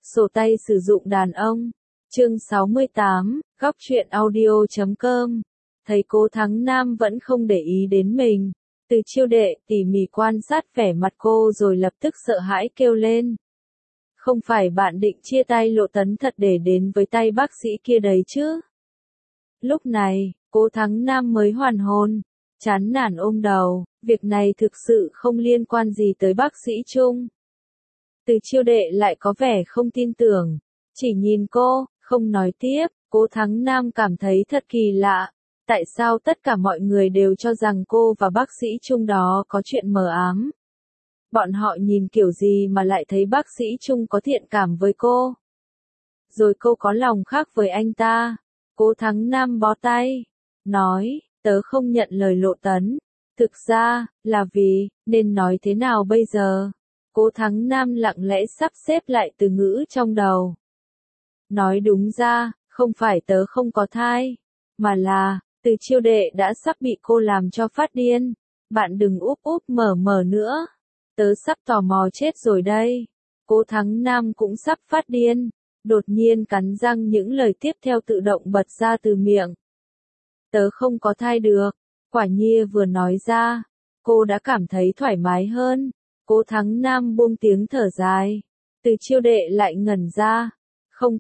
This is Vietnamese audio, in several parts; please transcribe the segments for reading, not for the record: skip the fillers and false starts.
Sổ tay sử dụng đàn ông. Chương 68, góc truyện audio.com. Thấy Cố Thắng Nam vẫn không để ý đến mình. Từ Chiêu Đệ tỉ mỉ quan sát vẻ mặt cô rồi lập tức sợ hãi kêu lên. Không phải bạn định chia tay Lộ Tấn thật để đến với tay bác sĩ kia đấy chứ? Lúc này, Cố Thắng Nam mới hoàn hồn, chán nản ôm đầu, việc này thực sự không liên quan gì tới bác sĩ Trung. Từ Chiêu Đệ lại có vẻ không tin tưởng, chỉ nhìn cô, không nói tiếp. Cố Thắng Nam cảm thấy thật kỳ lạ, tại sao tất cả mọi người đều cho rằng cô và bác sĩ Trung đó có chuyện mờ ám. Bọn họ nhìn kiểu gì mà lại thấy bác sĩ Trung có thiện cảm với cô. Rồi cô có lòng khác với anh ta. Cố Thắng Nam bó tay, nói, tớ không nhận lời Lộ Tấn. Thực ra, là vì, nên nói thế nào bây giờ? Cố Thắng Nam lặng lẽ sắp xếp lại từ ngữ trong đầu. Nói đúng ra, không phải tớ không có thai, mà là, Từ Chiêu Đệ đã sắp bị cô làm cho phát điên. Bạn đừng úp úp mở mở nữa. Tớ sắp tò mò chết rồi đây. Cố Thắng Nam cũng sắp phát điên. Đột nhiên cắn răng những lời tiếp theo tự động bật ra từ miệng. Tớ không có thai được. Quả nhiên vừa nói ra, cô đã cảm thấy thoải mái hơn. Cố Thắng Nam buông tiếng thở dài. Từ Chiêu Đệ lại ngẩn ra. Không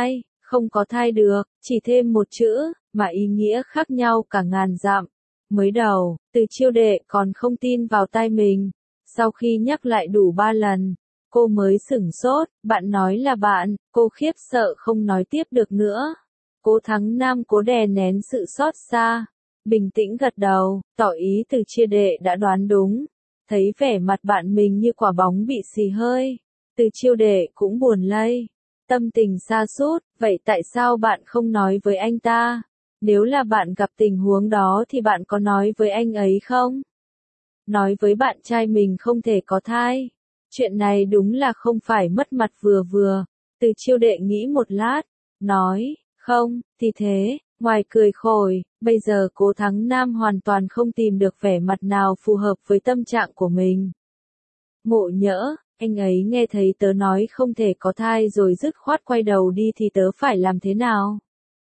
có thai được, chỉ thêm một chữ, mà ý nghĩa khác nhau cả ngàn dặm. Mới đầu, Từ Chiêu Đệ còn không tin vào tai mình. Sau khi nhắc lại đủ 3 lần, cô mới sửng sốt. Bạn nói là bạn, cô khiếp sợ không nói tiếp được nữa. Cố Thắng Nam cố đè nén sự xót xa, bình tĩnh gật đầu, tỏ ý Từ Chiêu Đệ đã đoán đúng. Thấy vẻ mặt bạn mình như quả bóng bị xì hơi, Từ Chiêu Đệ cũng buồn lây. Tâm tình sa sút, vậy tại sao bạn không nói với anh ta? Nếu là bạn gặp tình huống đó thì bạn có nói với anh ấy không? Nói với bạn trai mình không thể có thai. Chuyện này đúng là không phải mất mặt vừa vừa. Từ Chiêu Đệ nghĩ một lát, nói, không, thì thế, ngoài cười khổi, bây giờ Cố Thắng Nam hoàn toàn không tìm được vẻ mặt nào phù hợp với tâm trạng của mình. Ngộ nhỡ, anh ấy nghe thấy tớ nói không thể có thai rồi dứt khoát quay đầu đi thì tớ phải làm thế nào?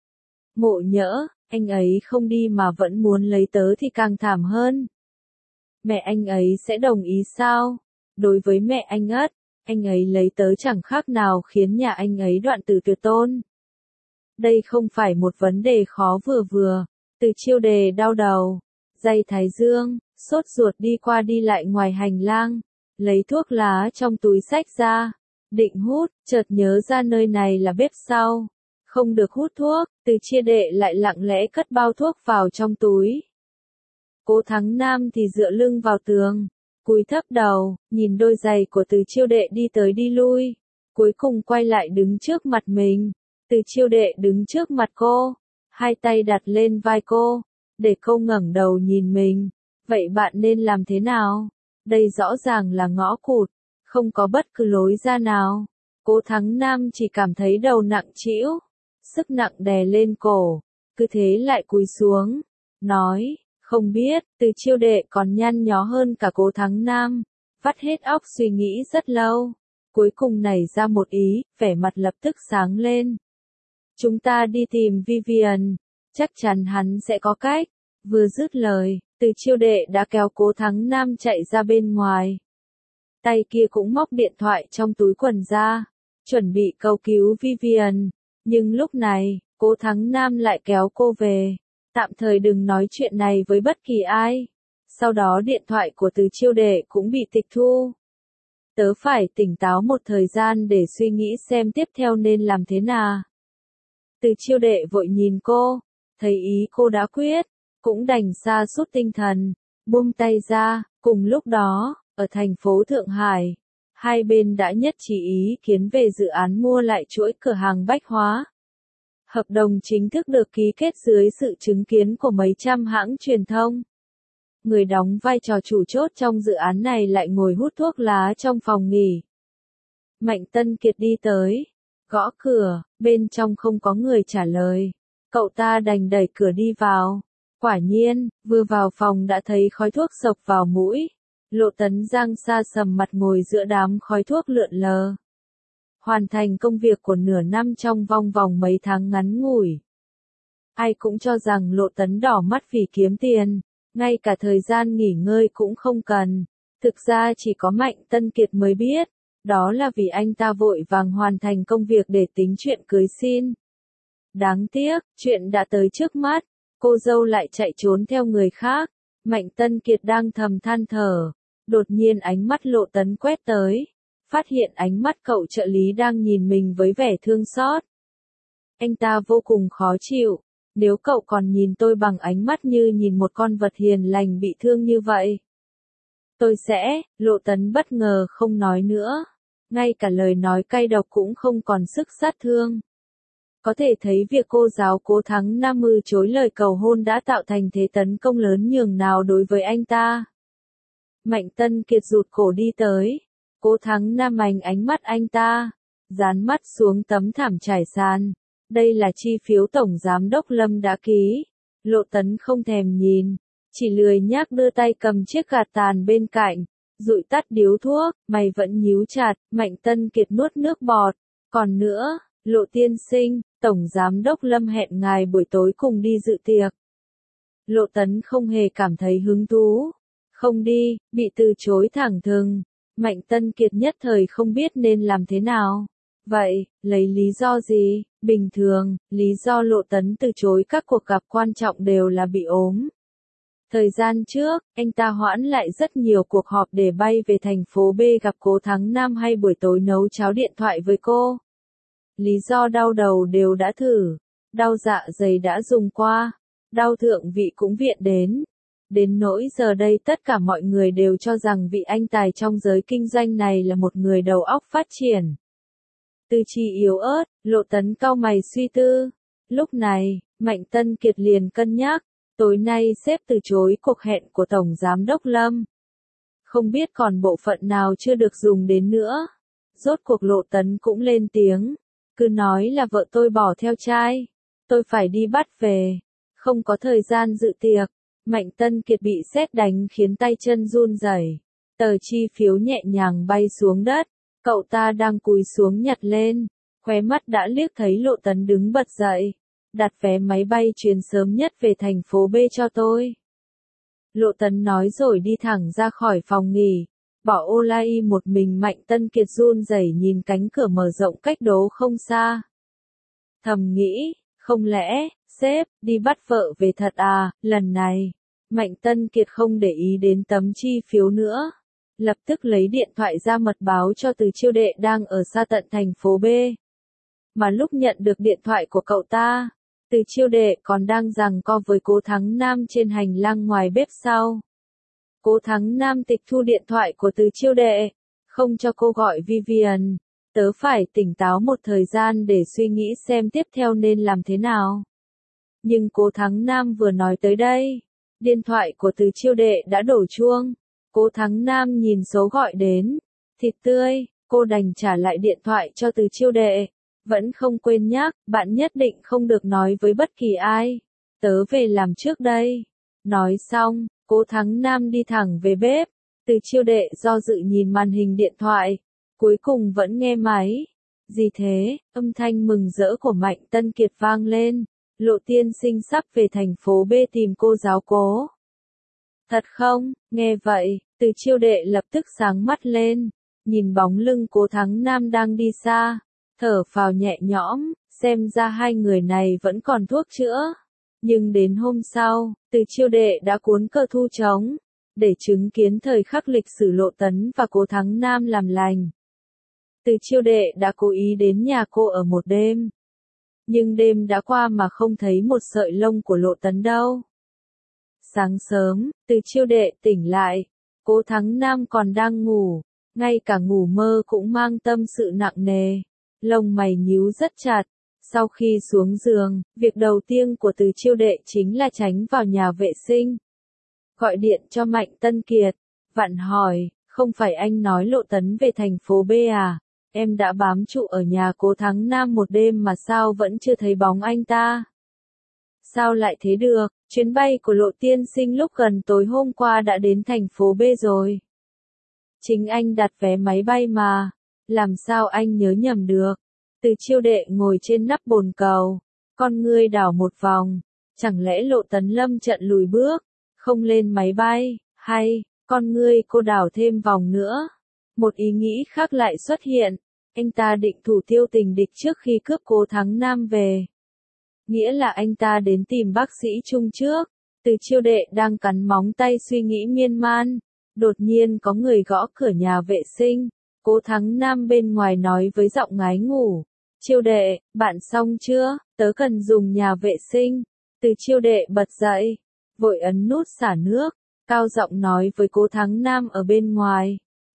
Ngộ nhỡ, anh ấy không đi mà vẫn muốn lấy tớ thì càng thảm hơn. Mẹ anh ấy sẽ đồng ý sao? Đối với mẹ anh ấy lấy tớ chẳng khác nào khiến nhà anh ấy đoạn tử tuyệt tôn. Đây không phải một vấn đề khó vừa vừa. Từ Chiêu Đệ đau đầu, day thái dương, sốt ruột đi qua đi lại ngoài hành lang. Lấy thuốc lá trong túi xách ra, định hút, chợt nhớ ra nơi này là bếp sau. Không được hút thuốc, Từ Chiêu Đệ lại lặng lẽ cất bao thuốc vào trong túi. Cố Thắng Nam thì dựa lưng vào tường, cúi thấp đầu, nhìn đôi giày của Từ Chiêu Đệ đi tới đi lui. Cuối cùng quay lại đứng trước mặt mình. Từ Chiêu Đệ đứng trước mặt cô, hai tay đặt lên vai cô, để cô ngẩng đầu nhìn mình. Vậy bạn nên làm thế nào? Đây rõ ràng là ngõ cụt, không có bất cứ lối ra nào. Cố Thắng Nam chỉ cảm thấy đầu nặng trĩu, sức nặng đè lên cổ, cứ thế lại cúi xuống, nói, không biết. Từ Chiêu Đệ còn nhăn nhó hơn cả Cố Thắng Nam, vắt hết óc suy nghĩ rất lâu, cuối cùng nảy ra một ý, vẻ mặt lập tức sáng lên. Chúng ta đi tìm Vivian, chắc chắn hắn sẽ có cách. Vừa dứt lời, Từ Chiêu Đệ đã kéo Cố Thắng Nam chạy ra bên ngoài. Tay kia cũng móc điện thoại trong túi quần ra, chuẩn bị cầu cứu Vivian. Nhưng lúc này, Cố Thắng Nam lại kéo cô về. Tạm thời đừng nói chuyện này với bất kỳ ai. Sau đó điện thoại của Từ Chiêu Đệ cũng bị tịch thu. Tớ phải tỉnh táo một thời gian để suy nghĩ xem tiếp theo nên làm thế nào. Từ Chiêu Đệ vội nhìn cô, thấy ý cô đã quyết, cũng đành sa sút tinh thần, buông tay ra. Cùng lúc đó, ở thành phố Thượng Hải, hai bên đã nhất trí ý kiến về dự án mua lại chuỗi cửa hàng bách hóa. Hợp đồng chính thức được ký kết dưới sự chứng kiến của mấy trăm hãng truyền thông. Người đóng vai trò chủ chốt trong dự án này lại ngồi hút thuốc lá trong phòng nghỉ. Mạnh Tân Kiệt đi tới, gõ cửa, bên trong không có người trả lời. Cậu ta đành đẩy cửa đi vào. Quả nhiên, vừa vào phòng đã thấy khói thuốc xộc vào mũi. Lộ Tấn Giang xa sầm mặt ngồi giữa đám khói thuốc lượn lờ. hoàn thành công việc của nửa năm trong vòng mấy tháng ngắn ngủi. Ai cũng cho rằng Lộ Tấn đỏ mắt vì kiếm tiền, ngay cả thời gian nghỉ ngơi cũng không cần. Thực ra chỉ có Mạnh Tân Kiệt mới biết, đó là vì anh ta vội vàng hoàn thành công việc để tính chuyện cưới xin. Đáng tiếc, chuyện đã tới trước mắt, cô dâu lại chạy trốn theo người khác. Mạnh Tân Kiệt đang thầm than thở, đột nhiên ánh mắt Lộ Tấn quét tới, phát hiện ánh mắt cậu trợ lý đang nhìn mình với vẻ thương xót. Anh ta vô cùng khó chịu, nếu cậu còn nhìn tôi bằng ánh mắt như nhìn một con vật hiền lành bị thương như vậy. Tôi sẽ, Lộ Tấn bất ngờ không nói nữa, ngay cả lời nói cay độc cũng không còn sức sát thương. Có thể thấy việc cô giáo Cố Thắng Nam từ chối lời cầu hôn đã tạo thành thế tấn công lớn nhường nào đối với anh ta. Mạnh Tân Kiệt rụt cổ đi tới, Cố Thắng Nam ánh mắt anh ta, dán mắt xuống tấm thảm trải sàn. Đây là chi phiếu Tổng Giám đốc Lâm đã ký. Lộ Tấn không thèm nhìn, chỉ lười nhác đưa tay cầm chiếc gạt tàn bên cạnh, dụi tắt điếu thuốc, mày vẫn nhíu chặt. Mạnh Tân Kiệt nuốt nước bọt. Còn nữa, Lộ tiên sinh, Tổng Giám đốc Lâm hẹn ngài buổi tối cùng đi dự tiệc. Lộ Tấn không hề cảm thấy hứng thú. Không đi, bị từ chối thẳng thừng. Mạnh Tân Kiệt nhất thời không biết nên làm thế nào. Vậy, lấy lý do gì? Bình thường, lý do Lộ Tấn từ chối các cuộc gặp quan trọng đều là bị ốm. Thời gian trước, anh ta hoãn lại rất nhiều cuộc họp để bay về thành phố B gặp Cố Thắng Nam hay buổi tối nấu cháo điện thoại với cô. Lý do đau đầu đều đã thử, đau dạ dày đã dùng qua, đau thượng vị cũng viện đến. Đến nỗi giờ đây tất cả mọi người đều cho rằng vị anh tài trong giới kinh doanh này là một người đầu óc phát triển. Tư chi yếu ớt, Lộ Tấn cau mày suy tư. Lúc này, Mạnh Tân Kiệt liền cân nhắc, tối nay sếp từ chối cuộc hẹn của Tổng Giám đốc Lâm. Không biết còn bộ phận nào chưa được dùng đến nữa. Rốt cuộc Lộ Tấn cũng lên tiếng, cứ nói là vợ tôi bỏ theo trai, tôi phải đi bắt về, không có thời gian dự tiệc. Mạnh Tân Kiệt bị sét đánh khiến tay chân run rẩy, tờ chi phiếu nhẹ nhàng bay xuống đất. Cậu ta đang cúi xuống nhặt lên, khóe mắt đã liếc thấy Lộ Tấn đứng bật dậy. Đặt vé máy bay chuyến sớm nhất về thành phố B cho tôi. Lộ Tấn nói rồi đi thẳng ra khỏi phòng nghỉ, bỏ Olai một mình. Mạnh Tân Kiệt run rẩy nhìn cánh cửa mở rộng cách đó không xa. Thầm nghĩ, không lẽ, sếp, đi bắt vợ về thật à, lần này. Mạnh Tân Kiệt không để ý đến tấm chi phiếu nữa. Lập tức lấy điện thoại ra mật báo cho Từ Chiêu Đệ đang ở xa tận thành phố B. Mà lúc nhận được điện thoại của cậu ta, Từ Chiêu Đệ còn đang giằng co với Cố Thắng Nam trên hành lang ngoài bếp sau. Cố Thắng Nam tịch thu điện thoại của Từ Chiêu Đệ, không cho cô gọi Vivian. Tớ phải tỉnh táo một thời gian để suy nghĩ xem tiếp theo nên làm thế nào. Nhưng Cố Thắng Nam vừa nói tới đây, điện thoại của Từ Chiêu Đệ đã đổ chuông. Cố Thắng Nam nhìn số gọi đến, thịt tươi, cô đành trả lại điện thoại cho Từ Chiêu Đệ. Vẫn không quên nhắc, bạn nhất định không được nói với bất kỳ ai. Tớ về làm trước đây. Nói xong, Cố Thắng Nam đi thẳng về bếp. Từ Chiêu Đệ do dự nhìn màn hình điện thoại, cuối cùng vẫn nghe máy. Gì thế? Âm thanh mừng rỡ của Mạnh Tân Kiệt vang lên. Lộ tiên sinh sắp về thành phố B tìm cô giáo Cố. Thật không? Nghe vậy, Từ Chiêu Đệ lập tức sáng mắt lên, nhìn bóng lưng Cố Thắng Nam đang đi xa, thở phào nhẹ nhõm, xem ra hai người này vẫn còn thuốc chữa. Nhưng đến hôm sau, Từ Chiêu Đệ đã cuốn cờ thu trống, để chứng kiến thời khắc lịch sử Lộ Tấn và Cố Thắng Nam làm lành. Từ Chiêu Đệ đã cố ý đến nhà cô ở một đêm. Nhưng đêm đã qua mà không thấy một sợi lông của Lộ Tấn đâu. Sáng sớm, Từ Chiêu Đệ tỉnh lại, Cố Thắng Nam còn đang ngủ, ngay cả ngủ mơ cũng mang tâm sự nặng nề, lông mày nhíu rất chặt. Sau khi xuống giường, việc đầu tiên của Từ Chiêu Đệ chính là tránh vào nhà vệ sinh. Gọi điện cho Mạnh Tân Kiệt, vặn hỏi, không phải anh nói Lộ Tấn về thành phố B à? Em đã bám trụ ở nhà Cố Thắng Nam một đêm mà sao vẫn chưa thấy bóng anh ta? Sao lại thế được, chuyến bay của Lộ tiên sinh lúc gần tối hôm qua đã đến thành phố B rồi. Chính anh đặt vé máy bay mà, Làm sao anh nhớ nhầm được? Từ Chiêu Đệ ngồi trên nắp bồn cầu, con ngươi đảo một vòng, chẳng lẽ Lộ Tấn lâm trận lùi bước, không lên máy bay, hay, con ngươi cô đảo thêm vòng nữa. Một ý nghĩ khác lại xuất hiện, anh ta định thủ tiêu tình địch trước khi cướp Cố Thắng Nam về. Nghĩa là anh ta đến tìm bác sĩ Trung trước. Từ Chiêu Đệ đang cắn móng tay suy nghĩ miên man, đột nhiên có người gõ cửa nhà vệ sinh. Cố Thắng Nam bên ngoài nói với giọng ngái ngủ, Chiêu Đệ, bạn xong chưa, tớ cần dùng nhà vệ sinh. Từ Chiêu Đệ bật dậy, vội ấn nút xả nước, cao giọng nói với Cố Thắng Nam ở bên ngoài,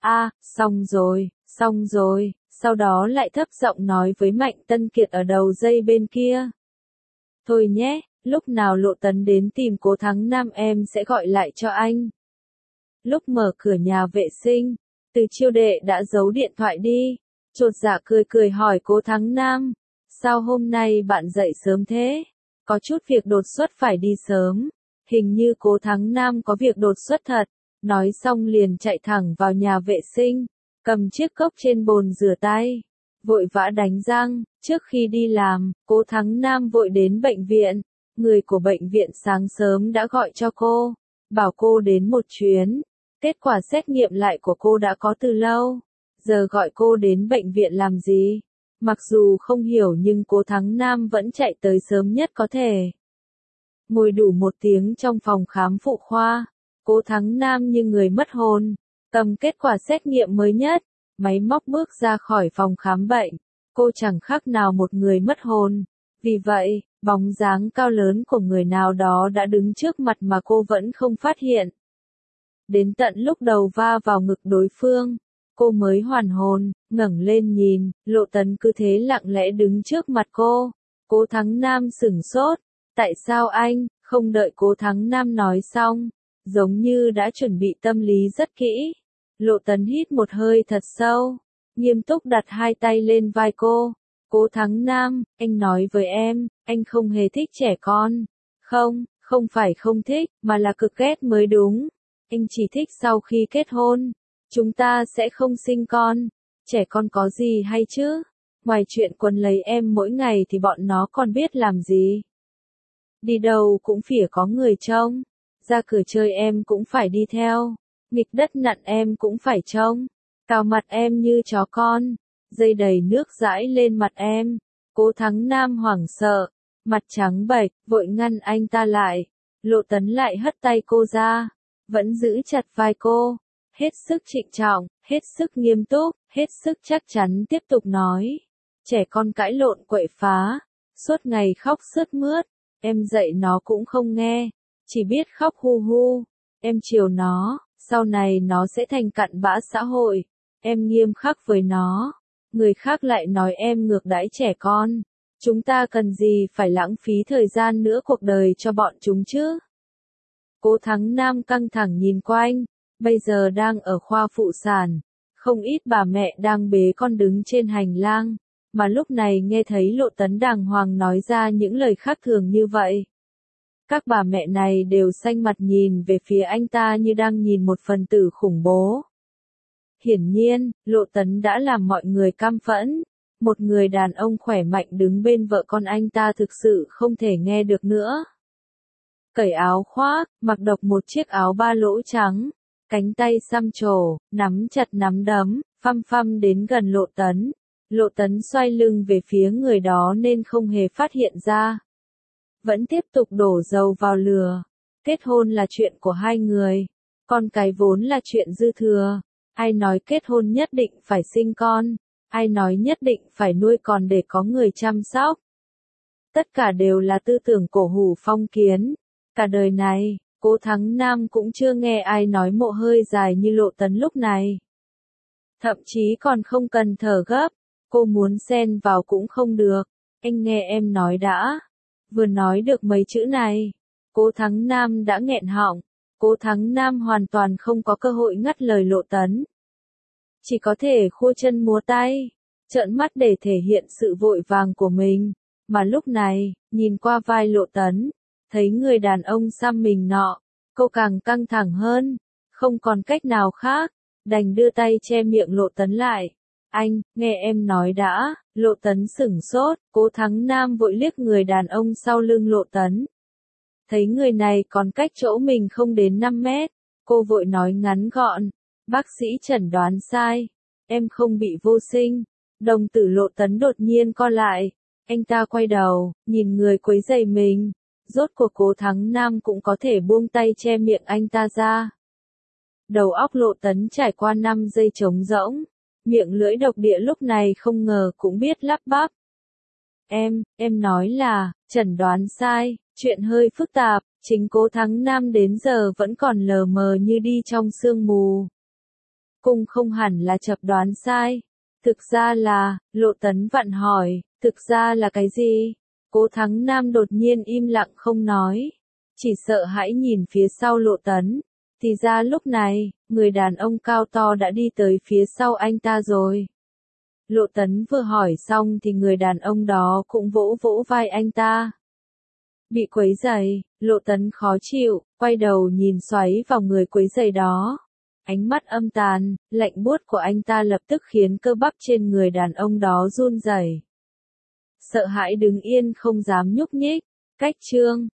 xong rồi, sau đó lại thấp giọng nói với Mạnh Tân Kiệt ở đầu dây bên kia. Thôi nhé, lúc nào Lộ Tấn đến tìm Cố Thắng Nam em sẽ gọi lại cho anh. Lúc mở cửa nhà vệ sinh, Từ Chiêu Đệ đã giấu điện thoại đi, chột dạ cười cười hỏi Cố Thắng Nam, sao hôm nay bạn dậy sớm thế? Có chút việc đột xuất phải đi sớm. Hình như Cố Thắng Nam có việc đột xuất thật, nói xong liền chạy thẳng vào nhà vệ sinh, cầm chiếc cốc trên bồn rửa tay, vội vã đánh răng. Trước khi đi làm, Cố Thắng Nam vội đến bệnh viện, người của bệnh viện sáng sớm đã gọi cho cô, bảo cô đến một chuyến. Kết quả xét nghiệm lại của cô đã có từ lâu, giờ gọi cô đến bệnh viện làm gì? Mặc dù không hiểu nhưng Cố Thắng Nam vẫn chạy tới sớm nhất có thể. Ngồi đủ 1 tiếng trong phòng khám phụ khoa, Cố Thắng Nam như người mất hồn, cầm kết quả xét nghiệm mới nhất, máy móc bước ra khỏi phòng khám bệnh, cô chẳng khác nào một người mất hồn. Vì vậy, bóng dáng cao lớn của người nào đó đã đứng trước mặt mà cô vẫn không phát hiện. Đến tận lúc đầu va vào ngực đối phương, cô mới hoàn hồn, ngẩng lên nhìn, Lộ Tấn cứ thế lặng lẽ đứng trước mặt cô. Cố Thắng Nam sửng sốt, tại sao anh, không đợi Cố Thắng Nam nói xong, giống như đã chuẩn bị tâm lý rất kỹ. Lộ Tấn hít một hơi thật sâu, nghiêm túc đặt 2 tay lên vai cô. Cố Thắng Nam, anh nói với em, anh không hề thích trẻ con. Không phải không thích, mà là cực ghét mới đúng. Anh chỉ thích sau khi kết hôn, chúng ta sẽ không sinh con. Trẻ con có gì hay chứ? Ngoài chuyện quấn lấy em mỗi ngày thì bọn nó còn biết làm gì? Đi đâu cũng phải có người trông. Ra cửa chơi em cũng phải đi theo. Nghịch đất nặn em cũng phải trông. Cào mặt em như chó con. Dây đầy nước dãi lên mặt em. Cố Thắng Nam hoảng sợ, mặt trắng bệch, vội ngăn anh ta lại. Lộ Tấn lại hất tay cô ra, vẫn giữ chặt vai cô, hết sức trịnh trọng, hết sức nghiêm túc, hết sức chắc chắn tiếp tục nói. Trẻ con cãi lộn quậy phá, suốt ngày khóc sướt mướt, em dạy nó cũng không nghe, chỉ biết khóc hu hu. Em chiều nó, sau này nó sẽ thành cặn bã xã hội. Em nghiêm khắc với nó, người khác lại nói em ngược đãi trẻ con. Chúng ta cần gì phải lãng phí thời gian nữa cuộc đời cho bọn chúng chứ? Cố Thắng Nam căng thẳng nhìn quanh, bây giờ đang ở khoa phụ sản, không ít bà mẹ đang bế con đứng trên hành lang, mà lúc này nghe thấy Lộ Tấn đàng hoàng nói ra những lời khác thường như vậy. Các bà mẹ này đều xanh mặt nhìn về phía anh ta như đang nhìn một phần tử khủng bố. Hiển nhiên, Lộ Tấn đã làm mọi người căm phẫn. Một người đàn ông khỏe mạnh đứng bên vợ con anh ta thực sự không thể nghe được nữa. Cởi áo khoác, mặc độc một chiếc áo ba lỗ trắng, cánh tay xăm trổ, nắm chặt nắm đấm, phăm phăm đến gần Lộ Tấn. Lộ Tấn xoay lưng về phía người đó nên không hề phát hiện ra. Vẫn tiếp tục đổ dầu vào lửa. Kết hôn là chuyện của hai người, con cái vốn là chuyện dư thừa. Ai nói kết hôn nhất định phải sinh con, ai nói nhất định phải nuôi con để có người chăm sóc. Tất cả đều là tư tưởng cổ hủ phong kiến. Cả đời này, Cố Thắng Nam cũng chưa nghe ai nói mộ hơi dài như Lộ Tấn lúc này. Thậm chí còn không cần thở gấp, cô muốn xen vào cũng không được. Anh nghe em nói đã. Vừa nói được mấy chữ này, Cố Thắng Nam đã nghẹn họng. Cố Thắng Nam hoàn toàn không có cơ hội ngắt lời Lộ Tấn. Chỉ có thể khua chân múa tay, trợn mắt để thể hiện sự vội vàng của mình. Mà lúc này, nhìn qua vai Lộ Tấn, thấy người đàn ông xăm mình nọ, cô càng căng thẳng hơn, không còn cách nào khác, đành đưa tay che miệng Lộ Tấn lại. Anh, nghe em nói đã, Lộ Tấn sửng sốt, Cố Thắng Nam vội liếc người đàn ông sau lưng Lộ Tấn. Thấy người này còn cách chỗ mình không đến 5 mét, cô vội nói ngắn gọn, bác sĩ chẩn đoán sai, em không bị vô sinh. Đồng tử Lộ Tấn đột nhiên co lại, anh ta quay đầu, nhìn người quấy rầy mình, rốt cuộc Cố Thắng Nam cũng có thể buông tay che miệng anh ta ra. Đầu óc Lộ Tấn trải qua 5 giây trống rỗng, miệng lưỡi độc địa lúc này không ngờ cũng biết lắp bắp. Em nói là, chẩn đoán sai, chuyện hơi phức tạp, chính Cố Thắng Nam đến giờ vẫn còn lờ mờ như đi trong sương mù. Cũng không hẳn là chẩn đoán sai. Thực ra là, Lộ Tấn vặn hỏi, thực ra là cái gì? Cố Thắng Nam đột nhiên im lặng không nói, chỉ sợ hãi nhìn phía sau Lộ Tấn. Thì ra lúc này, người đàn ông cao to đã đi tới phía sau anh ta rồi. Lộ Tấn vừa hỏi xong thì người đàn ông đó cũng vỗ vỗ vai anh ta. Bị quấy rầy, Lộ Tấn khó chịu, quay đầu nhìn xoáy vào người quấy rầy đó. Ánh mắt âm tàn, lạnh buốt của anh ta lập tức khiến cơ bắp trên người đàn ông đó run rẩy. Sợ hãi đứng yên không dám nhúc nhích. Cách chương